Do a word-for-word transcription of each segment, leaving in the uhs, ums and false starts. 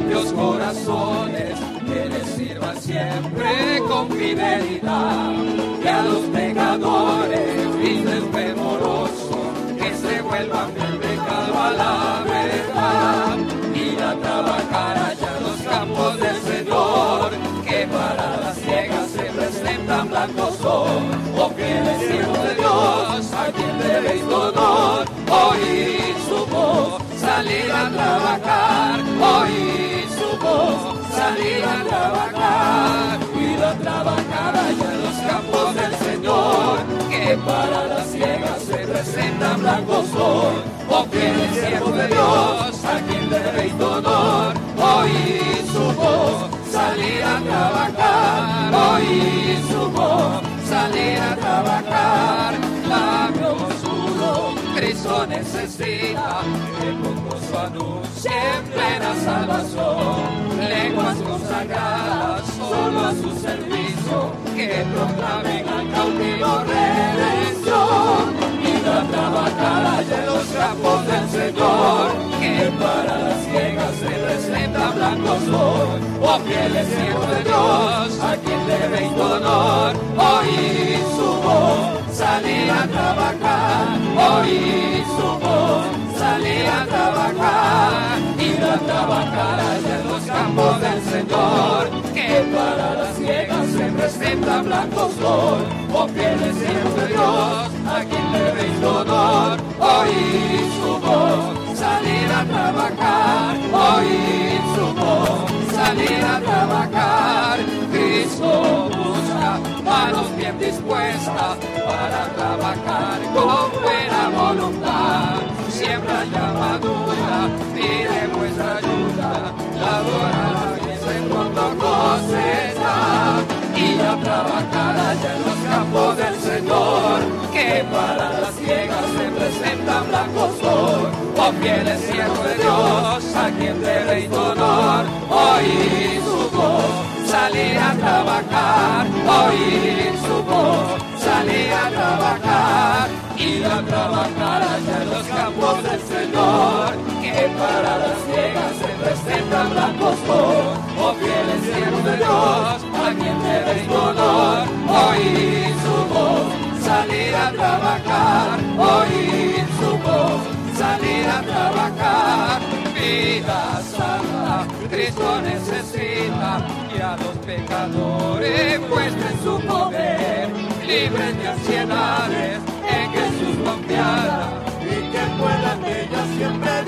limpios corazones que les sirvan siempre con fidelidad, que a los pecadores fieles fervorosos que se vuelvan del pecado a la verdad, ir a trabajar allá en los campos del Señor, que para las ciegas se presentan blancos son. Oh fieles siervos de Dios, a quien debéis honor, oír su voz, salir a trabajar, oír su voz, salir a trabajar, ir a trabajar allá en los campos del Señor, que para las ciegas se presentan blancos son. Oh fieles siervos de Dios, a quien debéis honor, oír su voz, salir a trabajar, oír su voz, salir a trabajar. Labios puros, Cristo necesita, que con gozo anuncien plena salvación. Lenguas consagradas solo a su servicio, que proclamen al cautivo redención. Ir a trabajar allá en los campos del Señor, que para las ciegas se presenta blancos son. Oh fieles siervos de Dios, a quien debéis honor, oír su voz, salir a trabajar, oír su voz, salir a trabajar, ir a trabajar allá en los campos del Señor, que para las ciegas se presenta blancos son. Oh fieles siervos de Dios, a quien debéis honor, oír su voz, salir a trabajar, oír su voz, salir a trabajar. Cristo busca manos bien dispuestas para trabajar con buena voluntad. Siembra ya madura, pide vuestra ayuda, labora y se pronto cosecha. Ir a trabajar allá en los campos del Señor, que para las ciegas se presentan blancos son. Oh fieles siervos de Dios, a quien debéis honor, oír su voz, salir a trabajar, oír su voz, salir a trabajar, ir a trabajar allá en los campos del Señor, que para las ciegas se presentan blancos son. Oh fieles siervos de Dios, a quien debéis honor, oír su voz, salir a trabajar, oír su voz, salir a trabajar. Vida santa, Cristo necesita, que a los pecadores muestren su poder, libres de ansiedades, en Jesús confiada, y que puedan ellas siempre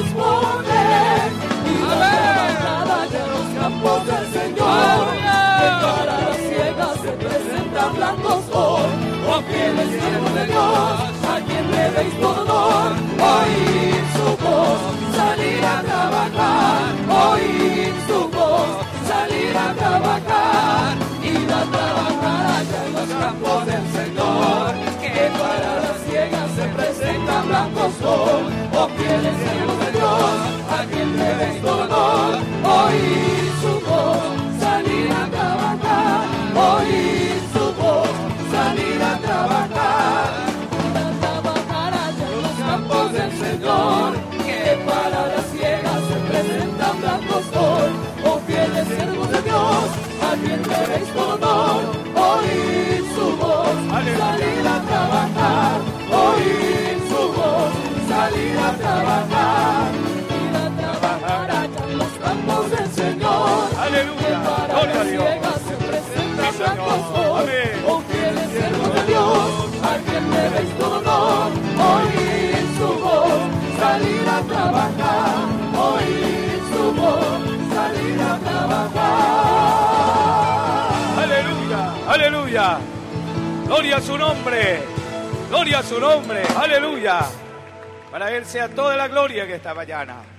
disponer. Vida trabajar allá en los campos del Señor, que para las ciegas se presentan blancos son. Oh fieles siervos de Dios, a quien debéis honor, oír su voz, salir a trabajar, oír su voz, salir a trabajar, ir a trabajar allá en los campos del Señor, que para las ciegas se presentan blancos son. Oh fieles siervos de Dios, a quien debéis honor, oír su voz, salir a trabajar, oír su voz, salir a trabajar, ir a trabajar allá en los campos del Señor, que para las ciegas se presentan blancos son. Oh fieles siervos de Dios, a quien debéis honor, oír su voz, salir a trabajar, oír su voz, salir a trabajar, ir a trabajar allá en los campos del Señor. Aleluya, que para gloria a las Dios. ciegas se presentan Sí, blancos Señor. son. Amén. Oh fieles siervos de Dios, a quien debéis honor, oír su voz, salir a trabajar, oír su voz, salir a trabajar. Aleluya, aleluya. Gloria a su nombre. Gloria a su nombre. Aleluya. Para Él sea toda la gloria que esta mañana.